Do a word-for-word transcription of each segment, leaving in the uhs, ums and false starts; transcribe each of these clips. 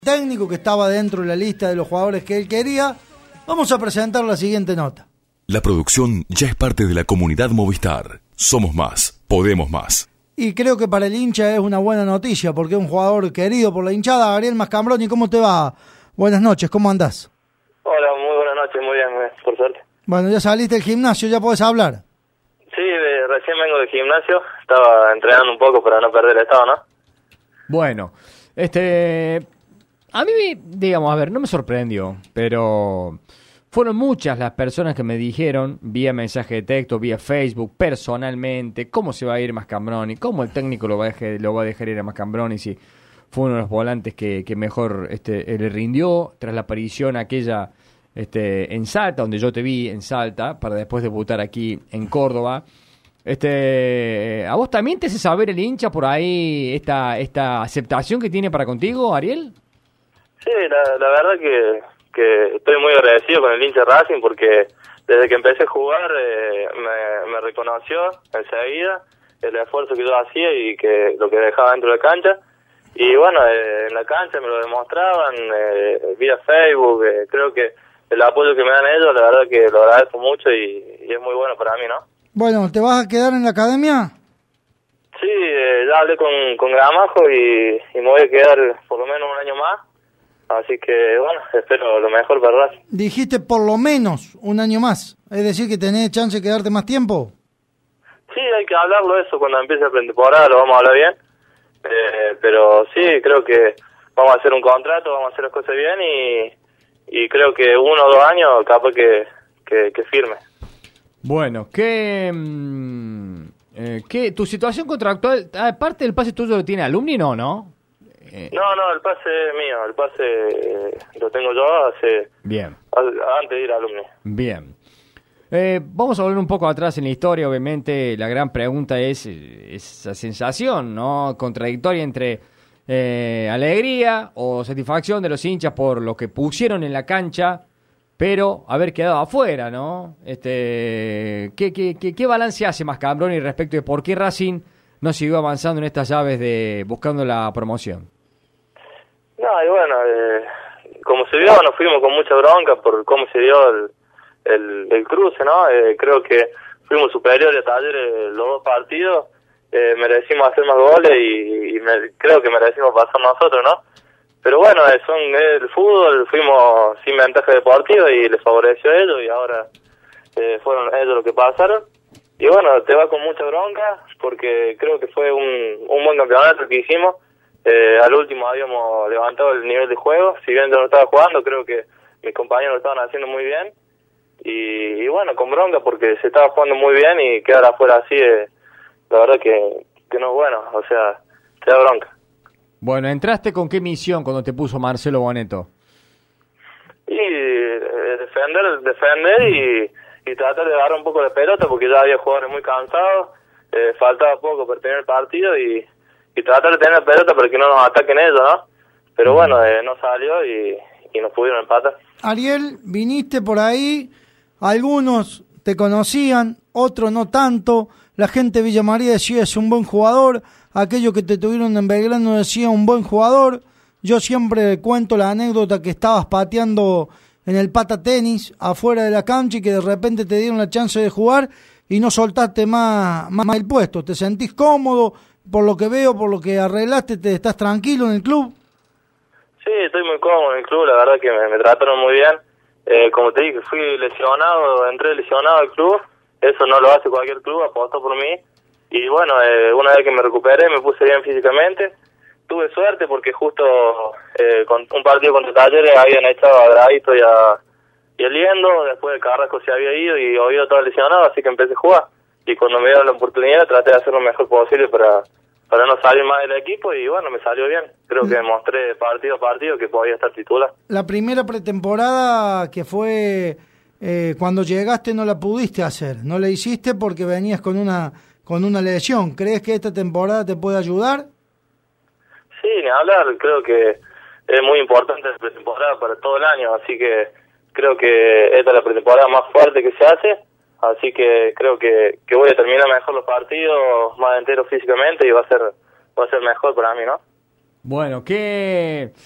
técnico que estaba dentro de la lista de los jugadores que él quería. Vamos a presentar la siguiente nota. La producción ya es parte de la comunidad Movistar. Somos más, podemos más. Y creo que para el hincha es una buena noticia, porque es un jugador querido por la hinchada. Ariel Mascambroni, ¿cómo te va? Buenas noches, ¿cómo andás? Hola, muy buenas noches, muy bien, por suerte. Bueno, ya saliste del gimnasio, ya podés hablar. Sí, de, recién vengo del gimnasio, estaba entrenando un poco para no perder el estado, ¿no? Bueno, este... a mí, digamos, a ver, no me sorprendió, pero fueron muchas las personas que me dijeron, vía mensaje de texto, vía Facebook, personalmente, cómo se va a ir Mascambroni, cómo el técnico lo va a dejar, lo va a dejar ir a Mascambroni si fue uno de los volantes que, que mejor este, le rindió tras la aparición aquella este, en Salta, donde yo te vi en Salta, para después debutar aquí en Córdoba. Este, ¿a vos también te hace saber el hincha por ahí esta, esta aceptación que tiene para contigo, Ariel? Sí, la, la verdad que, que estoy muy agradecido con el hincha Racing porque desde que empecé a jugar eh, me, me reconoció enseguida el esfuerzo que yo hacía y que lo que dejaba dentro de la cancha. Y bueno, eh, en la cancha me lo demostraban, eh, vía Facebook, eh, creo que el apoyo que me dan ellos, la verdad que lo agradezco mucho y, y es muy bueno para mí, ¿no? Bueno, ¿te vas a quedar en la academia? Sí, eh, ya hablé con, con Gramajo y, y me voy a quedar por lo menos un año más. Así que, bueno, espero lo mejor para Racing. Dijiste por lo menos un año más. Es decir, que tenés chance de quedarte más tiempo. Sí, hay que hablarlo eso cuando empiece la pretemporada, lo vamos a hablar bien. Eh, pero sí, creo que vamos a hacer un contrato, vamos a hacer las cosas bien y, y creo que uno o dos años capaz que, que, que firme. Bueno, ¿qué, eh, ¿qué tu situación contractual, aparte del pase tuyo lo tiene Alumni, no, no? No, no, el pase es mío, el pase eh, lo tengo yo hace bien. a, antes de ir a Alumni. Bien. Eh, vamos a volver un poco atrás en la historia, obviamente la gran pregunta es esa sensación, ¿no? Contradictoria entre eh, alegría o satisfacción de los hinchas por lo que pusieron en la cancha, pero haber quedado afuera, ¿no? Este, ¿qué, qué, qué, qué balance hace Mascambroni respecto de por qué Racing no siguió avanzando en estas llaves de buscando la promoción? No, y bueno, eh, como se vio, nos fuimos con mucha bronca por cómo se dio el, el, el cruce, ¿no? Eh, creo que fuimos superiores a Talleres los dos partidos, eh, merecimos hacer más goles y, y me, creo que merecimos pasar nosotros, ¿no? Pero bueno, eh, son el fútbol, fuimos sin ventaja deportiva y les favoreció a ellos y ahora eh, fueron ellos los que pasaron. Y bueno, te va con mucha bronca porque creo que fue un, un buen campeonato que hicimos. Eh, al último habíamos levantado el nivel de juego, si bien yo no estaba jugando, creo que mis compañeros lo estaban haciendo muy bien. Y, y bueno, con bronca porque se estaba jugando muy bien y quedar afuera así, eh, la verdad que, que no es bueno, o sea, te da bronca. Bueno, ¿entraste con qué misión cuando te puso Marcelo Boneto? Y eh, defender, defender y... y tratar de dar un poco de pelota porque ya había jugadores muy cansados, eh, faltaba poco para tener el partido y, y tratar de tener pelota para que no nos ataquen ellos, ¿no? Pero bueno, eh, no salió y, y nos pudieron empatar. Ariel, viniste por ahí, algunos te conocían, otros no tanto, la gente de Villa María decía es un buen jugador, aquellos que te tuvieron en Belgrano decía un buen jugador, yo siempre cuento la anécdota que estabas pateando en el pata tenis, afuera de la cancha y que de repente te dieron la chance de jugar y no soltaste más, más el puesto. ¿Te sentís cómodo por lo que veo, por lo que arreglaste? ¿Te estás tranquilo en el club? Sí, estoy muy cómodo en el club, la verdad que me, me trataron muy bien. Eh, como te dije, fui lesionado, entré lesionado al club, eso no lo hace cualquier club, apostó por mí. Y bueno, eh, una vez que me recuperé, me puse bien físicamente. Tuve suerte porque justo eh, con un partido contra Talleres habían echado a Gradito y a, y a Liendo, después de Carrasco se había ido y Oviedo estaba lesionado, así que empecé a jugar. Y cuando me dieron la oportunidad traté de hacer lo mejor posible para, para no salir más del equipo y bueno, me salió bien. Creo que demostré partido a partido que podía estar titular. La primera pretemporada que fue eh, cuando llegaste no la pudiste hacer, no la hiciste porque venías con una, con una lesión. ¿Crees que esta temporada te puede ayudar? Sí, ni hablar, creo que es muy importante la pretemporada para todo el año, así que creo que esta es la pretemporada más fuerte que se hace, así que creo que, que voy a terminar mejor los partidos, más enteros físicamente y va a ser va a ser mejor para mí, ¿no? Bueno, ¿qué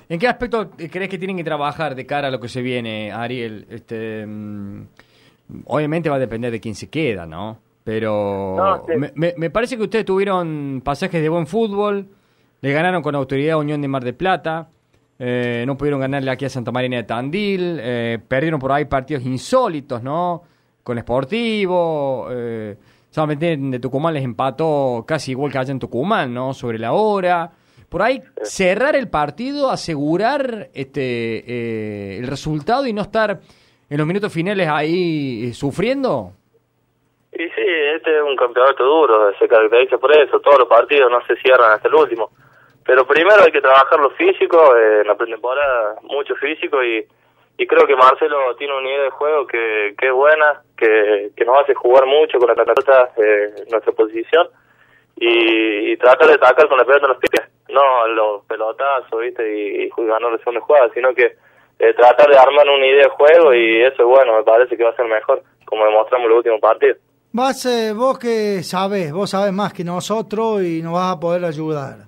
¿En qué aspecto crees que tienen que trabajar de cara a lo que se viene, Ariel? Este, mm, obviamente va a depender de quién se queda, ¿no? Pero No, sí. me, me, me parece que ustedes tuvieron pasajes de buen fútbol, le ganaron con autoridad a Unión de Mar del Plata, eh, no pudieron ganarle aquí a Santa Marina de Tandil, eh, perdieron por ahí partidos insólitos, ¿no? Con Sportivo, eh, solamente de Tucumán les empató casi igual que allá en Tucumán, ¿no? Sobre la hora. Por ahí cerrar el partido, asegurar este eh, el resultado y no estar en los minutos finales ahí eh, sufriendo. Y sí, este es un campeonato duro, se caracteriza por eso, todos los partidos no se cierran hasta el último. Pero primero hay que trabajar lo físico, eh, en la pretemporada mucho físico y, y creo que Marcelo tiene una idea de juego que, que es buena, que, que nos hace jugar mucho con la pelota eh, en nuestra posición y, y tratar de atacar con la pelota en los pies, no los pelotazos, ¿viste? Y, y ganar la segunda jugada, sino que eh, tratar de armar una idea de juego y eso es bueno, me parece que va a ser mejor, como demostramos en los últimos partidos. Vas, eh, vos que sabés, vos sabés más que nosotros y nos vas a poder ayudar.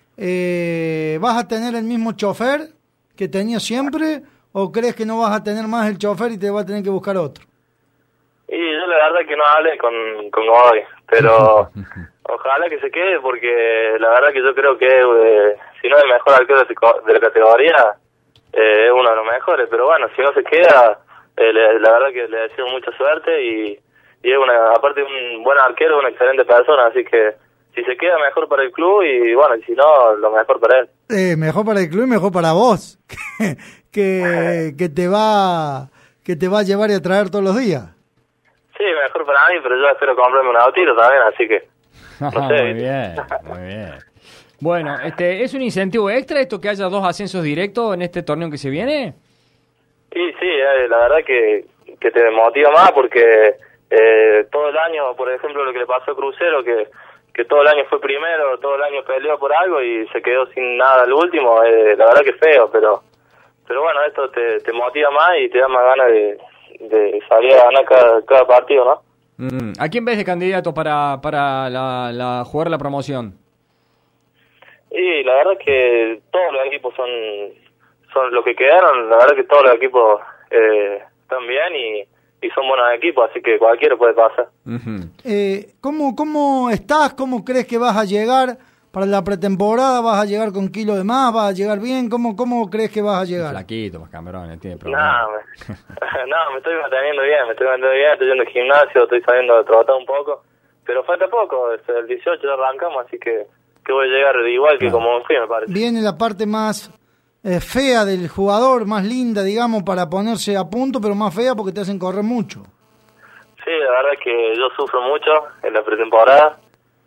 Eh, ¿Vas a tener el mismo chofer que tenías siempre o crees que no vas a tener más el chofer y te vas a tener que buscar otro? Y yo la verdad que no hablé con, con Godoy, pero ojalá que se quede porque la verdad que yo creo que eh, si no es el mejor arquero de la categoría, eh, es uno de los mejores, pero bueno, si no se queda, eh, le, la verdad que le deseo mucha suerte y y es una, aparte de un buen arquero, una excelente persona, así que si se queda mejor para el club y bueno, y si no, lo mejor para él. Eh, mejor para el club y mejor para vos, que, que, que te va que te va a llevar y a traer todos los días. Sí, mejor para mí, pero yo espero comprarme un autito también, así que no sé. Muy bien, muy bien. Bueno, este, ¿es un incentivo extra esto que haya dos ascensos directos en este torneo que se viene? Sí, sí, eh, la verdad que, que te motiva más porque Eh, todo el año, por ejemplo, lo que le pasó a Crucero, que, que todo el año fue primero, todo el año peleó por algo y se quedó sin nada al último, eh, la verdad que es feo, pero pero bueno, esto te, te motiva más y te da más ganas de, de salir a ganar cada, cada partido, ¿no? Mm. ¿A quién ves de candidato para, para la, la jugar la promoción? Y la verdad que todos los equipos son, son los que quedaron, la verdad que todos los equipos eh, están bien y y son buenos equipos, así que cualquiera puede pasar. Uh-huh. Eh, ¿cómo, ¿Cómo estás? ¿Cómo crees que vas a llegar para la pretemporada? ¿Vas a llegar con kilo de más? ¿Vas a llegar bien? ¿Cómo, cómo crees que vas a llegar? Flaquito, más Camerones, tiene problema. No, me, no, me estoy manteniendo bien, me estoy manteniendo bien, estoy yendo al gimnasio, estoy saliendo a trotar un poco, pero falta poco, el dieciocho ya arrancamos, así que, que voy a llegar igual que ah. como fui, me parece. Viene la parte más Eh, fea del jugador, más linda, digamos, para ponerse a punto, pero más fea porque te hacen correr mucho. Sí, la verdad es que yo sufro mucho en la pretemporada.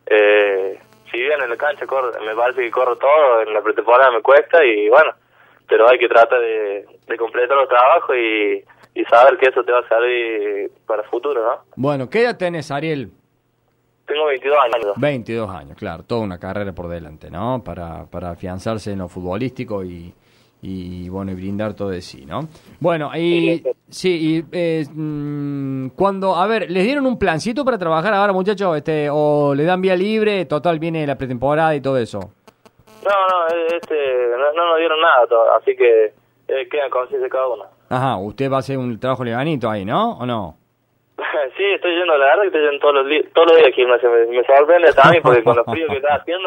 Eh, si bien en la cancha corro, me parece que corro todo, en la pretemporada me cuesta y bueno, pero hay que tratar de, de completar los trabajos y, y saber que eso te va a servir para el futuro, ¿no? Bueno, ¿qué edad tenés, Ariel? Tengo veintidós años. veintidós años, claro, toda una carrera por delante, ¿no? Para, para afianzarse en lo futbolístico y, y bueno, y brindar todo de sí, ¿no? Bueno, y sí, y eh, mmm, cuando, a ver, ¿les dieron un plancito para trabajar ahora, muchachos? Este, o le dan vía libre, total viene la pretemporada y todo eso. No, no, este, no, no nos dieron nada, todo, así que eh, quedan conciencia cada uno. Ajá, usted va a hacer un trabajo leganito ahí, ¿no? ¿O no? Sí, estoy yendo, la verdad que estoy yendo todos los, li- todos los días aquí, me, me sorprende también porque con los fríos que está haciendo,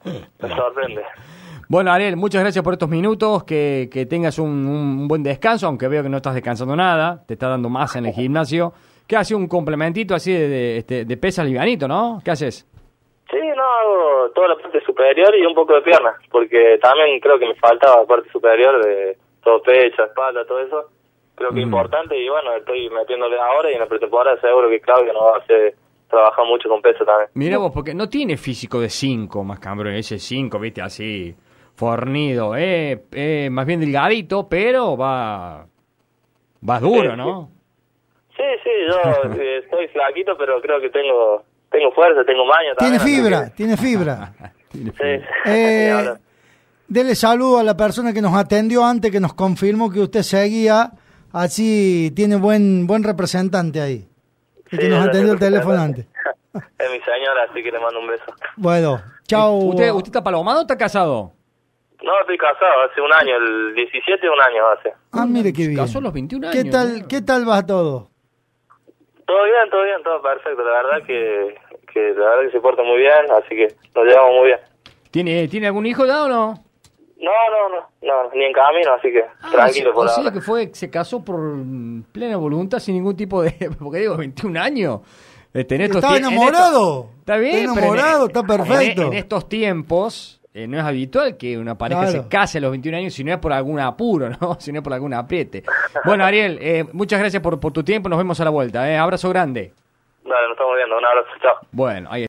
me sorprende. Bueno, Ariel, muchas gracias por estos minutos, que, que tengas un, un buen descanso, aunque veo que no estás descansando nada, te está dando masa en el gimnasio. ¿Qué hace un complementito así de, de, de, de pesas livianito, no? ¿Qué haces? Sí, no, hago toda la parte superior y un poco de pierna, porque también creo que me faltaba la parte superior de todo pecho, espalda, todo eso. Creo que es mm. importante y bueno, estoy metiéndole ahora y en la pretemporada seguro que Claudio nos va a hacer trabajar mucho con peso también. Mira vos, porque no tiene físico de cinco, más cabrón, ese cinco, viste, así, fornido, eh, eh, más bien delgadito, pero va, va duro, sí, ¿no? Sí, sí, yo eh, estoy flaquito, pero creo que tengo tengo fuerza, tengo maña también. Tiene fibra, que... tiene fibra. tiene fibra. Sí. Eh, dele saludo a la persona que nos atendió antes, que nos confirmó que usted seguía. Así tiene buen buen representante ahí. El sí, que nos atendió el teléfono antes. Es mi señora, así que le mando un beso. Bueno, chao. ¿Usted, usted está palomado o está casado? No, estoy casado, hace un año, el diecisiete un año hace. Ah, mire qué Se bien. casó a los veintiún años. ¿Qué tal, ¿no? qué tal va todo? Todo bien, todo bien, todo perfecto, la verdad que, que la verdad que se porta muy bien, así que nos llevamos muy bien. ¿Tiene, ¿Tiene algún hijo ya o no? No, no, no, no, ni en camino, así que Ah, tranquilo o por sea, ahora. que fue, se casó por plena voluntad sin ningún tipo de... Porque digo, veintiún años. Este, en estos ¿Está tie- en enamorado? estos- está bien, Está pero en- enamorado, está en- perfecto. En, estos tiempos eh, no es habitual que una pareja Claro. se case a los veintiún años si no es por algún apuro, ¿no? Si no es por algún apriete. Bueno, Ariel, eh, muchas gracias por, por tu tiempo. Nos vemos a la vuelta. ¿eh? Abrazo grande. Dale, nos estamos viendo, un abrazo, chao. Bueno, ahí